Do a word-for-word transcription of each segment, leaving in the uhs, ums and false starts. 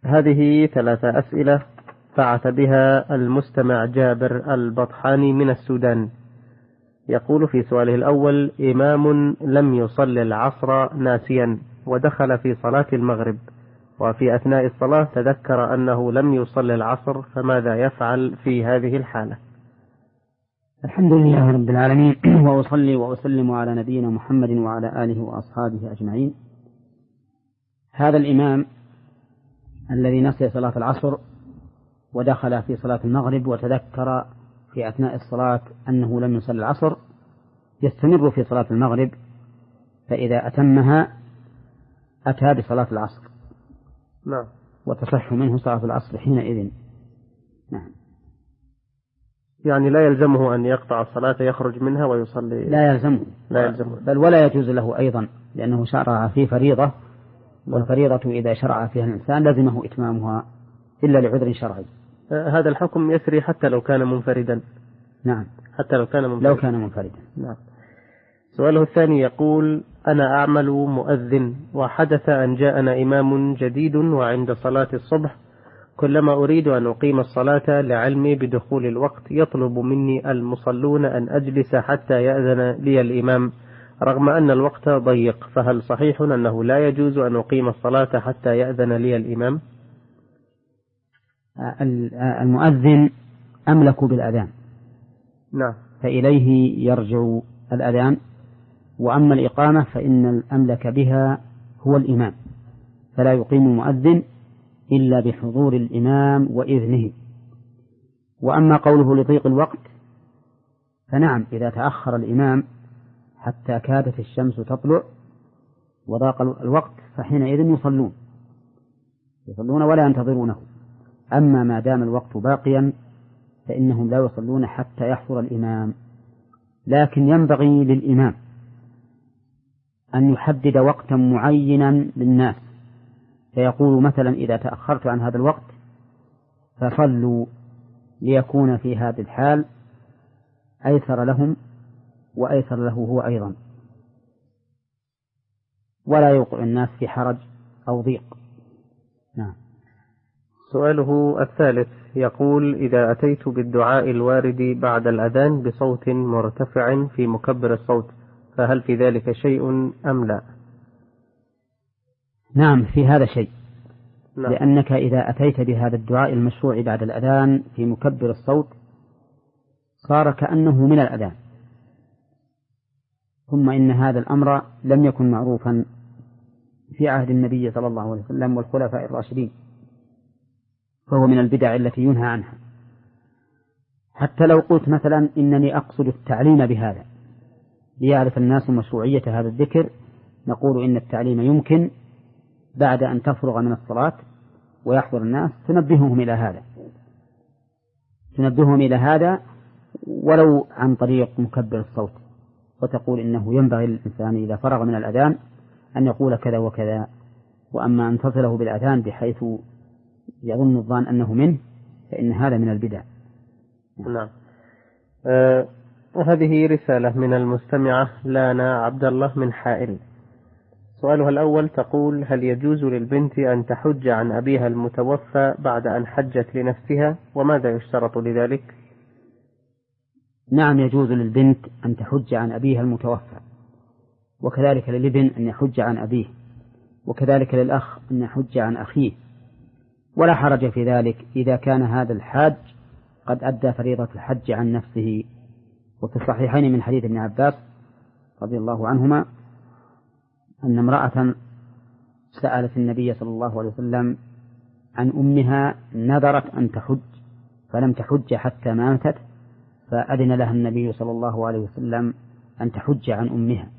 هذه ثلاثة أسئلة بعث بها المستمع جابر البطحاني من السودان. يقول في سؤاله الأول: إمام لم يصل العصر ناسيا ودخل في صلاة المغرب، وفي أثناء الصلاة تذكر أنه لم يصل العصر، فماذا يفعل في هذه الحالة؟ الحمد لله رب العالمين، وأصلي وأسلم على نبينا محمد وعلى آله وأصحابه أجمعين. هذا الإمام الذي نسي صلاة العصر ودخل في صلاة المغرب وتذكر في أثناء الصلاة أنه لم يصل العصر يستمر في صلاة المغرب، فإذا أتمها أتى بصلاة العصر. نعم. وتصح منه صلاة العصر حينئذ. نعم. يعني لا يلزمه أن يقطع الصلاة يخرج منها ويصلي؟ لا يلزمه. لا يلزمه. بل ولا يجوز له أيضا، لأنه شرع في فريضة، والفريضة إذا شرع فيها الإنسان لزمه إتمامها إلا لعذر شرعي. هذا الحكم يسري حتى لو كان منفردا؟ نعم، حتى لو كان منفردا. لو كان منفردا. نعم. سؤاله الثاني يقول: أنا أعمل مؤذن، وحدث أن جاءنا إمام جديد وعند صلاة الصبح كلما أريد أن أقيم الصلاة لعلمي بدخول الوقت يطلب مني المصلون أن أجلس حتى يأذن لي الإمام رغم أن الوقت ضيق، فهل صحيح أنه لا يجوز أن أقيم الصلاة حتى يأذن لي الإمام؟ المؤذن أملك بالأذان. نعم. فإليه يرجع الأذان، وأما الإقامة فإن الأملك بها هو الإمام، فلا يقيم المؤذن إلا بحضور الإمام وإذنه. وأما قوله لضيق الوقت فنعم، إذا تأخر الإمام حتى كادت الشمس تطلع وضاق الوقت فحينئذ يصلون يصلون ولا ينتظرونه. أما ما دام الوقت باقيا فإنهم لا يصلون حتى يحضر الإمام. لكن ينبغي للإمام أن يحدد وقتا معينا للناس، فيقول مثلا: إذا تأخرت عن هذا الوقت فصلوا، ليكون في هذه الحال أيسر لهم وأيسر له هو أيضا، ولا يوقع الناس في حرج أو ضيق. نعم. سؤاله الثالث يقول: إذا أتيت بالدعاء الوارد بعد الأذان بصوت مرتفع في مكبر الصوت فهل في ذلك شيء أم لا؟ نعم، في هذا شيء. نعم. لأنك إذا أتيت بهذا الدعاء المشروع بعد الأذان في مكبر الصوت صار كأنه من الأذان، ثم إن هذا الأمر لم يكن معروفا في عهد النبي صلى الله عليه وسلم والخلفاء الراشدين، فهو من البدع التي ينهى عنها. حتى لو قلت مثلا إنني أقصد التعليم بهذا ليعرف الناس مشروعية هذا الذكر، نقول إن التعليم يمكن بعد أن تفرغ من الصلاة ويحضر الناس تنبههم إلى هذا تنبههم إلى هذا ولو عن طريق مكبر الصوت، وتقول إنه ينبغي للإنسان إذا فرغ من الأذان أن يقول كذا وكذا. وأما أن تصله بالأذان بحيث يظن الظان أنه منه فإن هذا من البدع. نعم. آه هذه رسالة من المستمعة لانا عبد الله من حائل. سؤالها الأول تقول: هل يجوز للبنت أن تحج عن أبيها المتوفى بعد أن حجت لنفسها، وماذا يشترط لذلك؟ نعم، يجوز للبنت أن تحج عن أبيها المتوفى، وكذلك للابن أن يحج عن أبيه، وكذلك للأخ أن يحج عن أخيه، ولا حرج في ذلك إذا كان هذا الحاج قد أدى فريضة الحج عن نفسه. وفي الصحيحين من حديث ابن عباس رضي الله عنهما أن امرأة سألت النبي صلى الله عليه وسلم عن أمها نذرت أن تحج فلم تحج حتى ماتت، فأذن لها النبي صلى الله عليه وسلم أن تحج عن أمها.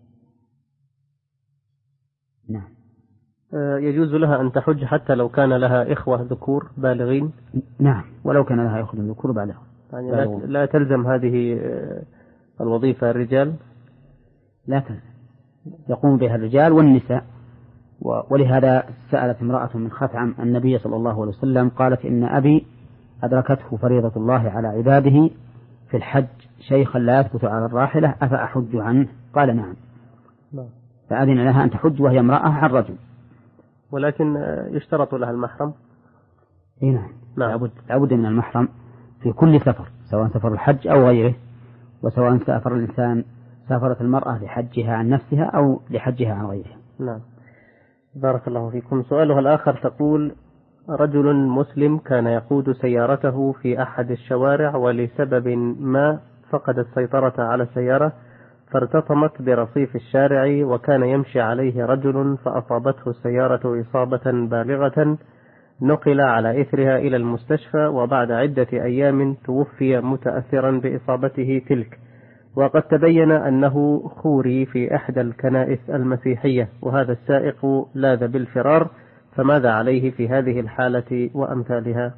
نعم. يجوز لها أن تحج حتى لو كان لها إخوة ذكور بالغين؟ نعم، ولو كان لها إخوة ذكور بالغين. يعني لا, لا تلزم هذه الوظيفة الرجال؟ لا تلزم، يقوم بها الرجال والنساء. ولهذا سألت امرأة من خثعم النبي صلى الله عليه وسلم قالت: إن أبي أدركته فريضة الله على عباده في الحج شيخا لا يثبت على الراحلة أفأحج عنه؟ قال: نعم. فأذن لها أن تحج وهي امرأة عن رجل. ولكن يشترط لها المحرم. إيه نعم. لابد لابد من المحرم في كل سفر، سواء سفر الحج أو غيره، وسواء سافر الإنسان سافرت المرأة لحجها عن نفسها أو لحجها عن غيرها. نعم. بارك الله فيكم. سؤالها الآخر تقول: رجل مسلم كان يقود سيارته في أحد الشوارع، ولسبب ما فقد السيطرة على السيارة فارتطمت برصيف الشارع، وكان يمشي عليه رجل فأصابته السيارة إصابة بالغة، نقل على إثرها إلى المستشفى، وبعد عدة أيام توفي متأثرا بإصابته تلك، وقد تبين أنه خوري في إحدى الكنائس المسيحية، وهذا السائق لاذ بالفرار، فماذا عليه في هذه الحالة وأمثالها؟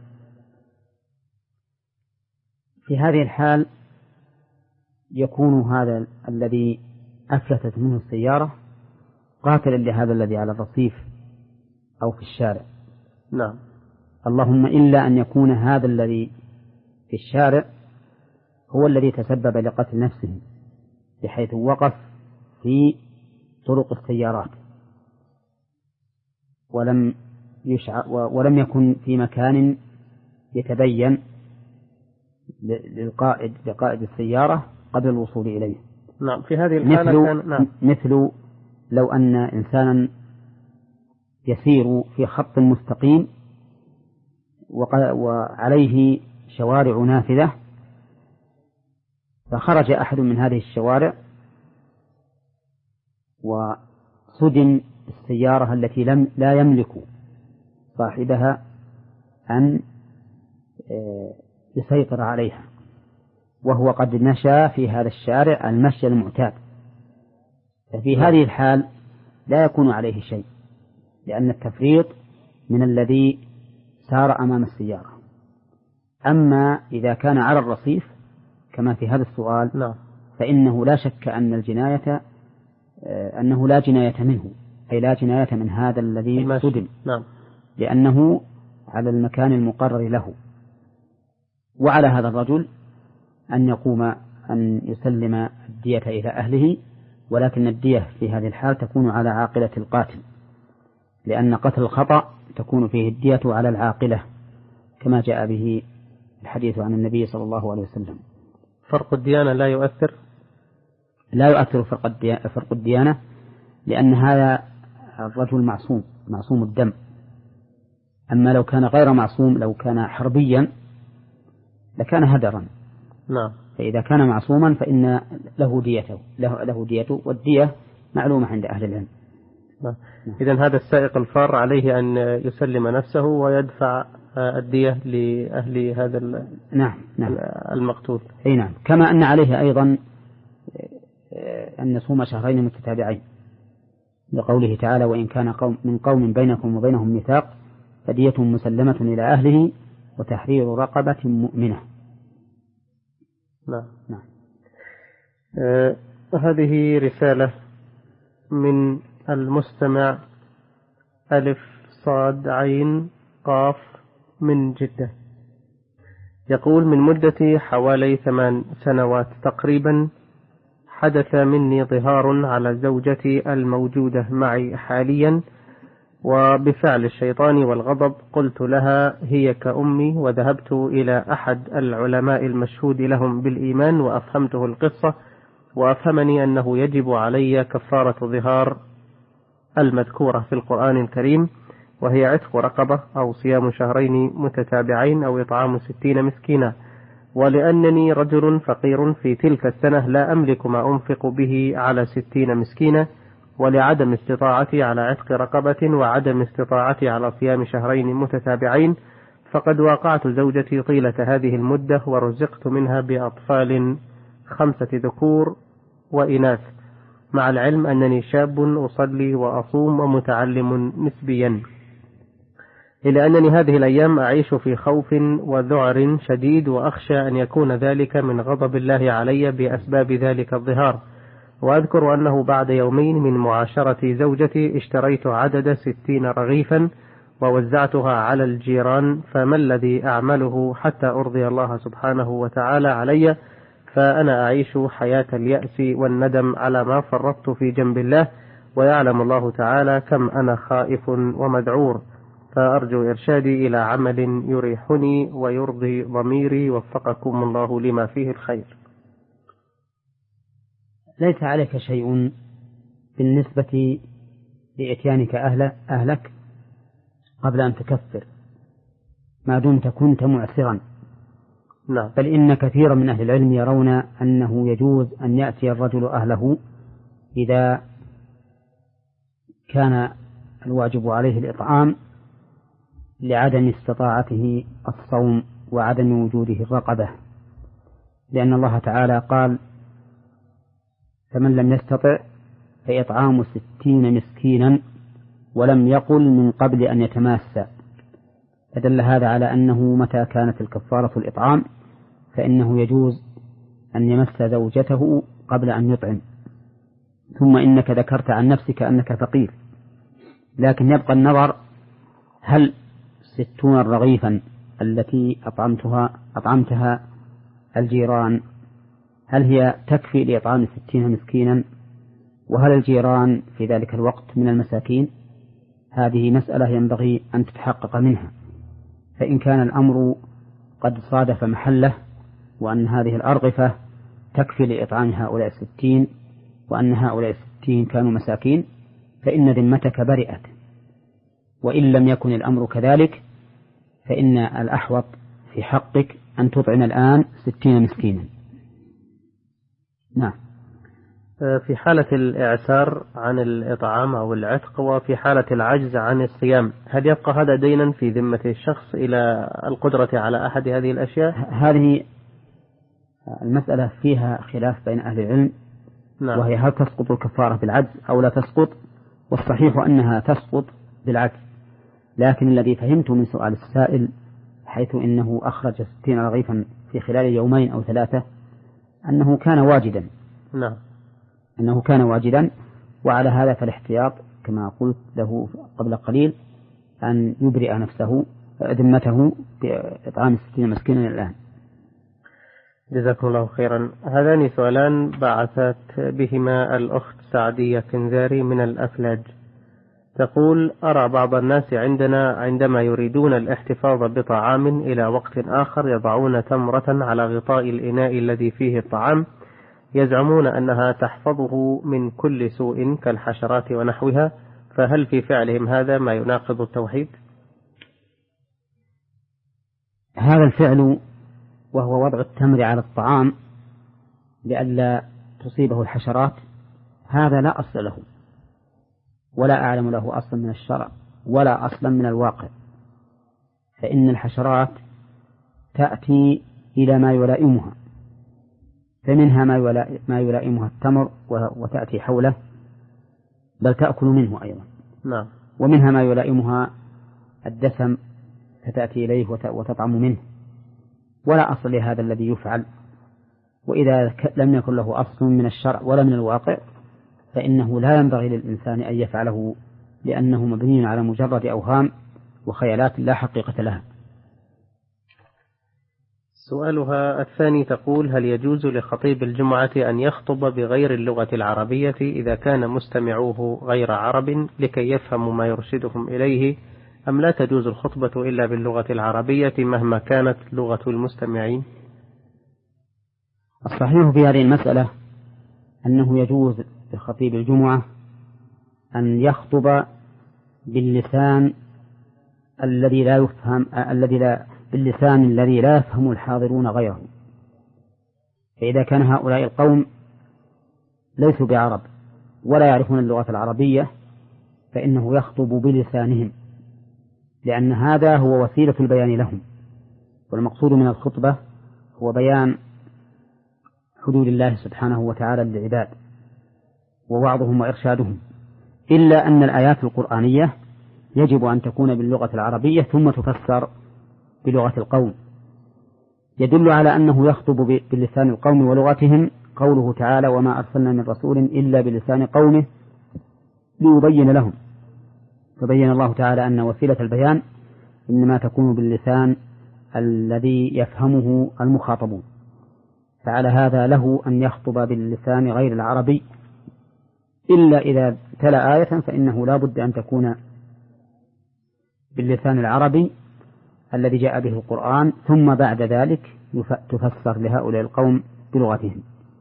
في هذه الحال يكون هذا الذي أفلتت منه السيارة قاتلا لهذا الذي على الرصيف أو في الشارع. نعم. اللهم إلا أن يكون هذا الذي في الشارع هو الذي تسبب لقتل نفسه، بحيث وقف في طرق السيارات ولم يشع ولم يكن في مكان يتبين للقائد لقائد السيارة قبل الوصول إليه. نعم. في هذه الحالة مثل, كان نعم. مثل لو أن إنسانا يسير في خط مستقيم وعليه شوارع نافذة، فخرج أحد من هذه الشوارع وصدم السيارة التي لم لا يملك صاحبها أن يسيطر عليها، وهو قد مشى في هذا الشارع المشي المعتاد، ففي هذه الحال لا يكون عليه شيء، لأن التفريط من الذي سار أمام السيارة. أما إذا كان على الرصيف كما في هذا السؤال لا. فإنه لا شك أن الجناية أنه لا جناية منه، أي لا جناية من هذا الذي صدم، نعم. لأنه على المكان المقرر له. وعلى هذا الرجل أن يقوم أن يسلم الدية إلى أهله، ولكن الدية في هذه الحال تكون على عاقلة القاتل، لأن قتل الخطأ تكون فيه الدية على العاقلة كما جاء به الحديث عن النبي صلى الله عليه وسلم. فرق الديانة لا يؤثر لا يؤثر فرق الديانة، لأن هذا الرجل معصوم معصوم الدم. أما لو كان غير معصوم، لو كان حربيا لكان هدرا. نعم. فإذا كان معصوما فإن له ديته له, له ديته، والدية معلومة عند أهل العلم. نعم. إذن هذا السائق الفار عليه أن يسلم نفسه ويدفع الدية لأهل هذا نعم نعم المقتول. أي نعم. كما أن عليه أيضا أن يصوم شهرين متتابعين، لقوله تعالى: وإن كان قوم من قوم بينكم وبينهم ميثاق فدية مسلمة إلى أهله وتحرير رقبة مؤمنة. نعم. نعم. آه هذه رسالة من المستمع ألف صاد عين قاف من جدة، يقول: من مدة حوالي ثمان سنوات تقريبا حدث مني ظهار على زوجتي الموجودة معي حاليا، وبفعل الشيطان والغضب قلت لها هي كأمي، وذهبت إلى أحد العلماء المشهود لهم بالإيمان وأفهمته القصة، وأفهمني أنه يجب علي كفارة ظهار المذكورة في القرآن الكريم، وهي عتق رقبة أو صيام شهرين متتابعين أو إطعام ستين مسكينا، ولأنني رجل فقير في تلك السنة لا أملك ما أنفق به على ستين مسكينة، ولعدم استطاعتي على عتق رقبة وعدم استطاعتي على صيام شهرين متتابعين، فقد واقعت زوجتي طيلة هذه المدة ورزقت منها بأطفال خمسة ذكور وإناث، مع العلم أنني شاب أصلي وأصوم ومتعلم نسبيا، إلا أنني هذه الأيام أعيش في خوف وذعر شديد، وأخشى أن يكون ذلك من غضب الله علي بأسباب ذلك الظهار. وأذكر أنه بعد يومين من معاشرة زوجتي اشتريت عدد ستين رغيفا ووزعتها على الجيران، فما الذي أعمله حتى أرضي الله سبحانه وتعالى علي؟ فأنا أعيش حياة اليأس والندم على ما فرطت في جنب الله، ويعلم الله تعالى كم أنا خائف ومذعور، فأرجو إرشادي إلى عمل يريحني ويرضي ضميري، وفقكم الله لما فيه الخير. ليس عليك شيء بالنسبة لإتيانك أهل أهلك قبل أن تكفر ما دمت كنت معسرا. نعم. بل إن كثيرا من أهل العلم يرون أنه يجوز أن يأتي الرجل أهله إذا كان الواجب عليه الإطعام لعدم استطاعته الصوم وعدم وجوده الرقبة، لأن الله تعالى قال: فمن لم يستطع فإطعام ستين مسكينا، ولم يقل من قبل أن يتماسى. فدل هذا على أنه متى كانت الكفارة الإطعام فإنه يجوز أن يمس زوجته قبل أن يطعم. ثم إنك ذكرت عن نفسك أنك فقير، لكن يبقى النظر: هل ستون رغيفا التي أطعمتها أطعمتها الجيران هل هي تكفي لإطعام ستين مسكينا؟ وهل الجيران في ذلك الوقت من المساكين؟ هذه مسألة ينبغي أن تتحقق منها. فإن كان الأمر قد صادف محله وأن هذه الأرغفة تكفي لإطعام هؤلاء الستين وأن هؤلاء الستين كانوا مساكين فإن ذمتك برئت. وإن لم يكن الأمر كذلك فإن الأحوط في حقك أن تطعم الآن ستين مسكينا. نعم. في حالة الإعسار عن الإطعام أو العتق، وفي حالة العجز عن الصيام، هل يبقى هذا دينا في ذمة الشخص إلى القدرة على أحد هذه الأشياء؟ هذه المسألة فيها خلاف بين أهل العلم. نعم. وهي هل تسقط الكفارة بالعجز أو لا تسقط؟ والصحيح أنها تسقط بالعجز. لكن الذي فهمته من سؤال السائل حيث إنه أخرج ستين رغيفا في خلال يومين أو ثلاثة أنه كان واجدا. نعم. أنه كان واجدا، وعلى هذا فالاحتياط كما قلت له قبل قليل أن يبرئ نفسه ذمته بإطعام ستين مسكينا الآن. جزاكم الله خيرا. هذان سؤالان بعثت بهما الأخت سعدية كنزاري من الأفلاج. تقول: أرى بعض الناس عندنا عندما يريدون الاحتفاظ بطعام إلى وقت آخر يضعون تمرة على غطاء الإناء الذي فيه الطعام، يزعمون أنها تحفظه من كل سوء كالحشرات ونحوها، فهل في فعلهم هذا ما يناقض التوحيد؟ هذا الفعل وهو وضع التمر على الطعام لئلا تصيبه الحشرات هذا لا أصل له، ولا أعلم له أصلا من الشرع ولا أصلا من الواقع. فإن الحشرات تأتي إلى ما يلائمها، فمنها ما يلائمها التمر وتأتي حوله بل تأكل منه أيضا. نعم. ومنها ما يلائمها الدسم فتأتي إليه وتطعم منه، ولا أصل لهذا الذي يفعل. وإذا لم يكن له أصل من الشرع ولا من الواقع فإنه لا ينبغي للإنسان أن يفعله، لأنه مبني على مجرد أوهام وخيالات لا حقيقة لها. سؤالها الثاني تقول: هل يجوز لخطيب الجمعة أن يخطب بغير اللغة العربية إذا كان مستمعوه غير عرب لكي يفهموا ما يرشدهم إليه، أم لا تجوز الخطبة إلا باللغة العربية مهما كانت لغة المستمعين؟ الصحيح في هذه المسألة أنه يجوز لخطيب الجمعة أن يخطب باللسان الذي لا يفهم الذي لا باللسان الذي لا يفهم الحاضرون غيره. فإذا كان هؤلاء القوم ليسوا بعرب ولا يعرفون اللغة العربية فإنه يخطب بلسانهم، لأن هذا هو وسيلة البيان لهم، والمقصود من الخطبة هو بيان حدود الله سبحانه وتعالى للعباد ووعظهم وإرشادهم. إلا أن الآيات القرآنية يجب أن تكون باللغة العربية ثم تفسر بلغة القوم. يدل على أنه يخطب بلسان القوم ولغتهم قوله تعالى: وما أرسلنا من رسول إلا بلسان قومه ليبين لهم. فبين الله تعالى أن وسيلة البيان إنما تكون باللسان الذي يفهمه المخاطبون، فعلى هذا له أن يخطب باللسان غير العربي إلا إذا تلا آية فإنه لا بد أن تكون باللسان العربي الذي جاء به القرآن، ثم بعد ذلك تفسر لهؤلاء القوم بلغتهم.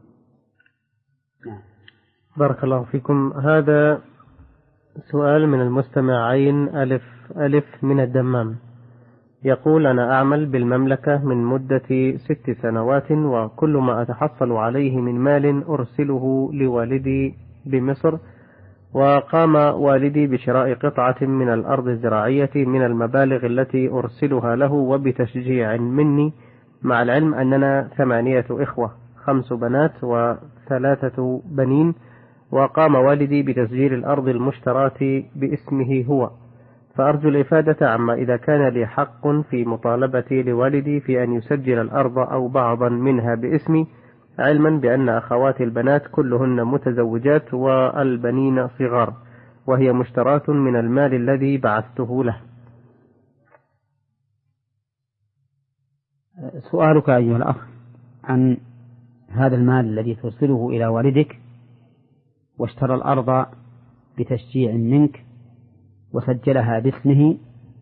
بارك الله فيكم. هذا سؤال من المستمع عين ألف ألف من الدمام، يقول: أنا أعمل بالمملكة من مدة ست سنوات، وكل ما أتحصل عليه من مال أرسله لوالدي بمصر، وقام والدي بشراء قطعة من الأرض الزراعية من المبالغ التي أرسلها له وبتشجيع مني، مع العلم أننا ثمانية إخوة، خمس بنات وثلاثة بنين، وقام والدي بتسجيل الأرض المشتراة باسمه هو، فأرجو الإفادة عما إذا كان لي حق في مطالبتي لوالدي في أن يسجل الأرض أو بعضا منها باسمي، علما بأن أخواتي البنات كلهن متزوجات والبنين صغار، وهي مشتراة من المال الذي بعثته له. سؤالك أيها الأخ عن هذا المال الذي ترسله إلى والدك واشترى الأرض بتشجيع منك وسجلها باسمه،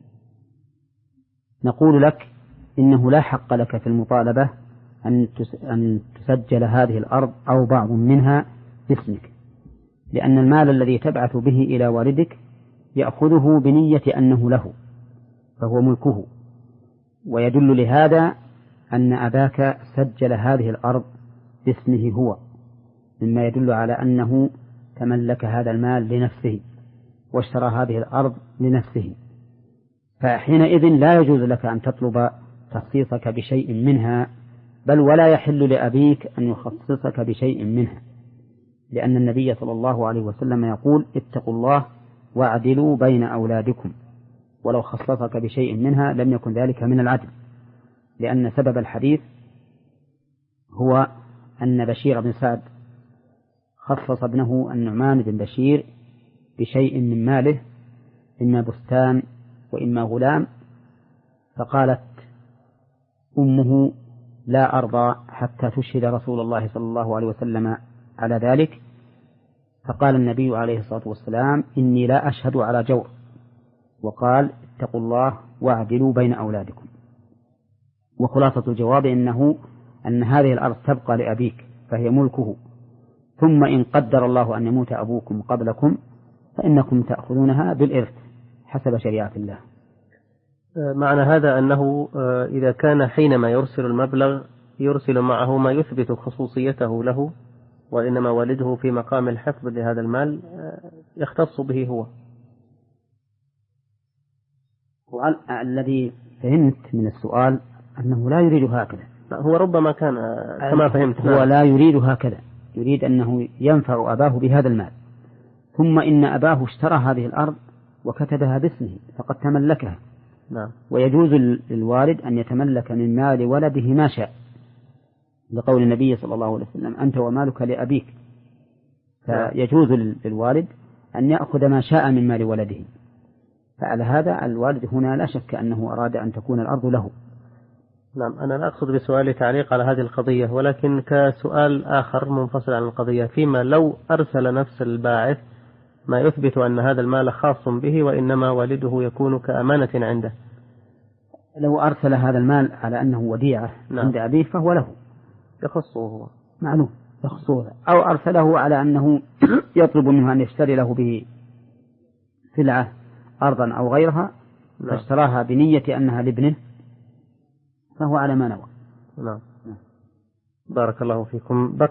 نقول لك إنه لا حق لك في المطالبة أن تسجل هذه الأرض أو بعض منها باسمك، لأن المال الذي تبعث به إلى والدك يأخذه بنية أنه له، فهو ملكه، ويدل لهذا أن أباك سجل هذه الأرض باسمه هو، مما يدل على أنه تملك هذا المال لنفسه واشترى هذه الأرض لنفسه، فحينئذ لا يجوز لك أن تطلب تخصيصك بشيء منها، بل ولا يحل لأبيك أن يخصصك بشيء منها، لأن النبي صلى الله عليه وسلم يقول: اتقوا الله واعدلوا بين أولادكم، ولو خصصك بشيء منها لم يكن ذلك من العدل، لأن سبب الحديث هو أن بشير بن سعد خصص ابنه النعمان بن بشير بشيء من ماله، إما بستان وإما غلام، فقالت أمه: لا أرضى حتى تشهد رسول الله صلى الله عليه وسلم على ذلك، فقال النبي عليه الصلاة والسلام: إني لا أشهد على جور، وقال: اتقوا الله واعدلوا بين أولادكم. وخلاصة الجواب إنه أن هذه الأرض تبقى لأبيك فهي ملكه، ثم إن قدر الله أن يموت أبوكم قبلكم فإنكم تأخذونها بالإرث حسب شريعة الله. معنى هذا أنه إذا كان حينما يرسل المبلغ يرسل معه ما يثبت خصوصيته له، وإنما والده في مقام الحفظ لهذا المال يختص به هو. الذي فهمت من السؤال أنه لا يريد هكذا. هو ربما كان كما فهمت. هو لا يريد هكذا، يريد أنه ينفع أباه بهذا المال، ثم إن أباه اشترى هذه الأرض وكتبها باسمه فقد تملكها. نعم. ويجوز للوالد أن يتملك من مال ولده ما شاء، لقول النبي صلى الله عليه وسلم: أنت ومالك لأبيك، فيجوز للوالد أن يأخذ ما شاء من مال ولده. فعلى هذا الوالد هنا لا شك أنه أراد أن تكون الأرض له. نعم. أنا لا أقصد بسؤالي تعليق على هذه القضية، ولكن كسؤال آخر منفصل عن القضية، فيما لو أرسل نفس الباعث ما يثبت أن هذا المال خاص به وإنما والده يكون كأمانة عنده. لو أرسل هذا المال على أنه وديعة نعم. عند أبيه فهو له، يخصه هو، معلوم يخصه، أو أرسله على أنه يطلب منه أن يشتري له به سلعة أرضا أو غيرها، نعم. فاشتراها بنية أنها لابنه فهو على ما نوى. نعم. بارك الله فيكم.